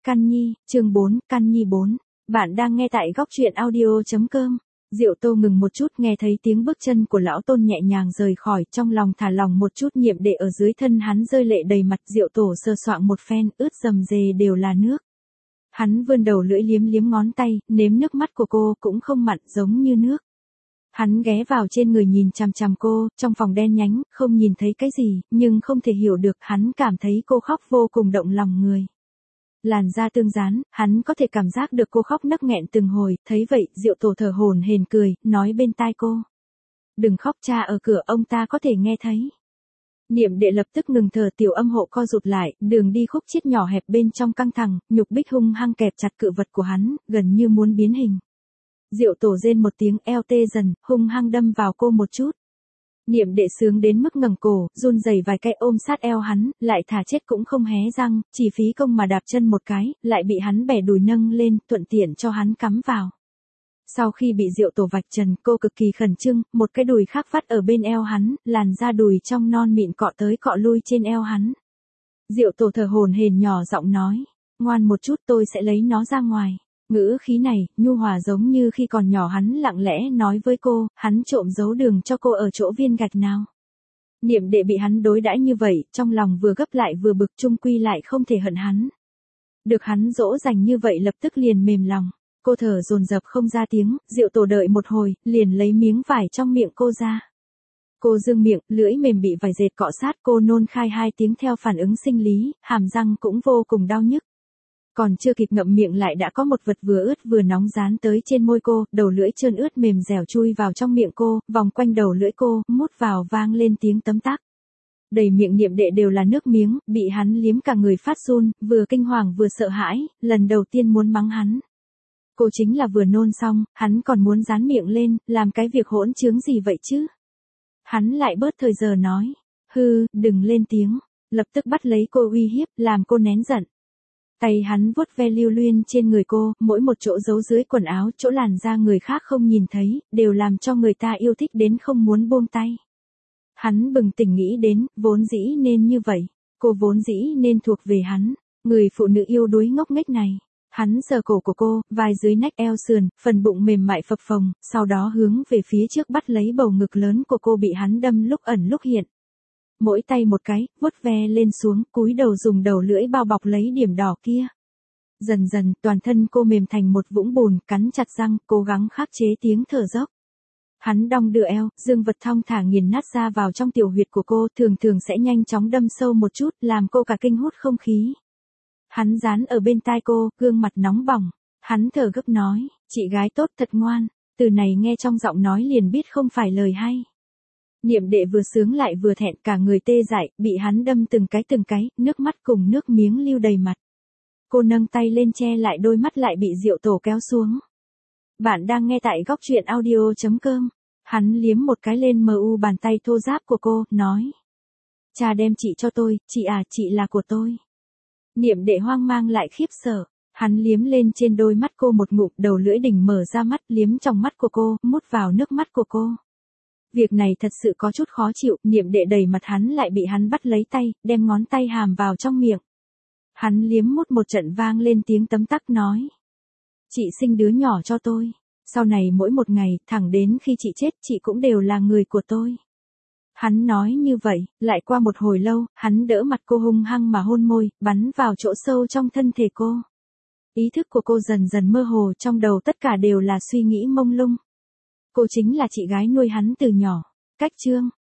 Can Nhi, chương 4, Can Nhi 4. Bạn đang nghe tại góc truyện audio.com. Diệu Tô ngừng một chút, nghe thấy tiếng bước chân của lão Tôn nhẹ nhàng rời khỏi, trong lòng thả lòng một chút. Nhiệm Đệ ở dưới thân hắn rơi lệ đầy mặt. Diệu Tổ sơ soạng một phen, ướt rầm rề đều là nước. Hắn vươn đầu lưỡi liếm liếm ngón tay, nếm nước mắt của cô cũng không mặn giống như nước. Hắn ghé vào trên người nhìn chằm chằm cô, trong phòng đen nhánh, không nhìn thấy cái gì, nhưng không thể hiểu được, hắn cảm thấy cô khóc vô cùng động lòng người. Làn da tương dán, hắn có thể cảm giác được cô khóc nấc nghẹn từng hồi, thấy vậy, Diệu Tổ thở hổn hển cười, nói bên tai cô. Đừng khóc, cha ở cửa, ông ta có thể nghe thấy. Niệm Đệ lập tức ngừng thở, tiểu âm hộ co rụt lại, đường đi khúc chiết nhỏ hẹp bên trong căng thẳng, nhục bích hung hăng kẹp chặt cự vật của hắn, gần như muốn biến hình. Diệu Tổ rên một tiếng, eo tê dần, hung hăng đâm vào cô một chút. Niệm Đệ sướng đến mức ngẩng cổ, run rẩy vài cái ôm sát eo hắn, lại thả chết cũng không hé răng, chỉ phí công mà đạp chân một cái, lại bị hắn bẻ đùi nâng lên, thuận tiện cho hắn cắm vào. Sau khi bị Diệu Tổ vạch trần, cô cực kỳ khẩn trương, một cái đùi khác vắt ở bên eo hắn, làn da đùi trong non mịn cọ tới cọ lui trên eo hắn. Diệu Tổ thở hổn hển nhỏ giọng nói, ngoan một chút, tôi sẽ lấy nó ra ngoài. Ngữ khí này, nhu hòa giống như khi còn nhỏ hắn lặng lẽ nói với cô, hắn trộm giấu đường cho cô ở chỗ viên gạch nào. Niệm Đệ bị hắn đối đãi như vậy, trong lòng vừa gấp lại vừa bực, chung quy lại không thể hận hắn. Được hắn dỗ dành như vậy lập tức liền mềm lòng, cô thở dồn dập không ra tiếng. Diệu Tổ đợi một hồi, liền lấy miếng vải trong miệng cô ra. Cô dương miệng, lưỡi mềm bị vải dệt cọ sát, cô nôn khai 2 tiếng theo phản ứng sinh lý, hàm răng cũng vô cùng đau nhức. Còn chưa kịp ngậm miệng lại đã có một vật vừa ướt vừa nóng dán tới trên môi cô, đầu lưỡi trơn ướt mềm dẻo chui vào trong miệng cô, vòng quanh đầu lưỡi cô, mút vào vang lên tiếng tấm tắc. Đầy miệng Niệm Đệ đều là nước miếng, bị hắn liếm cả người phát run, vừa kinh hoàng vừa sợ hãi, lần đầu tiên muốn mắng hắn. Cô chính là vừa nôn xong, hắn còn muốn dán miệng lên, làm cái việc hỗn trướng gì vậy chứ? Hắn lại bớt thời giờ nói, hư, đừng lên tiếng, lập tức bắt lấy cô uy hiếp, làm cô nén giận. Tay hắn vuốt ve lưu luyên trên người cô, mỗi một chỗ giấu dưới quần áo, chỗ làn da người khác không nhìn thấy, đều làm cho người ta yêu thích đến không muốn buông tay. Hắn bừng tỉnh nghĩ đến, vốn dĩ nên như vậy, cô vốn dĩ nên thuộc về hắn, người phụ nữ yêu đuối ngốc nghếch này. Hắn sờ cổ của cô, vai dưới nách eo sườn, phần bụng mềm mại phập phồng, sau đó hướng về phía trước bắt lấy bầu ngực lớn của cô bị hắn đâm lúc ẩn lúc hiện. Mỗi tay một cái, vuốt ve lên xuống, cúi đầu dùng đầu lưỡi bao bọc lấy điểm đỏ kia. Dần dần, toàn thân cô mềm thành một vũng bùn, cắn chặt răng, cố gắng khắc chế tiếng thở dốc. Hắn đong đưa eo, dương vật thong thả nghiền nát ra vào trong tiểu huyệt của cô, thường thường sẽ nhanh chóng đâm sâu một chút, làm cô cả kinh hút không khí. Hắn dán ở bên tai cô, gương mặt nóng bỏng. Hắn thở gấp nói, chị gái tốt thật ngoan. Từ này nghe trong giọng nói liền biết không phải lời hay. Niệm Đệ vừa sướng lại vừa thẹn, cả người tê dại, bị hắn đâm từng cái, nước mắt cùng nước miếng lưu đầy mặt. Cô nâng tay lên che lại đôi mắt lại bị Diệu Tổ kéo xuống. Bạn đang nghe tại góc truyện audio.com. Hắn liếm một cái lên mu bàn tay thô ráp của cô, nói. Cha đem chị cho tôi, chị à, chị là của tôi. Niệm Đệ hoang mang lại khiếp sợ. Hắn liếm lên trên đôi mắt cô một ngụm, đầu lưỡi đỉnh mở ra mắt, liếm trong mắt của cô, mút vào nước mắt của cô. Việc này thật sự có chút khó chịu, Niệm Đệ đầy mặt hắn lại bị hắn bắt lấy tay, đem ngón tay hàm vào trong miệng. Hắn liếm mút một trận vang lên tiếng tấm tắc nói. Chị sinh đứa nhỏ cho tôi. Sau này mỗi một ngày, thẳng đến khi chị chết, chị cũng đều là người của tôi. Hắn nói như vậy, lại qua một hồi lâu, hắn đỡ mặt cô hung hăng mà hôn môi, bắn vào chỗ sâu trong thân thể cô. Ý thức của cô dần dần mơ hồ, trong đầu tất cả đều là suy nghĩ mông lung. Cô chính là chị gái nuôi hắn từ nhỏ. Cách chương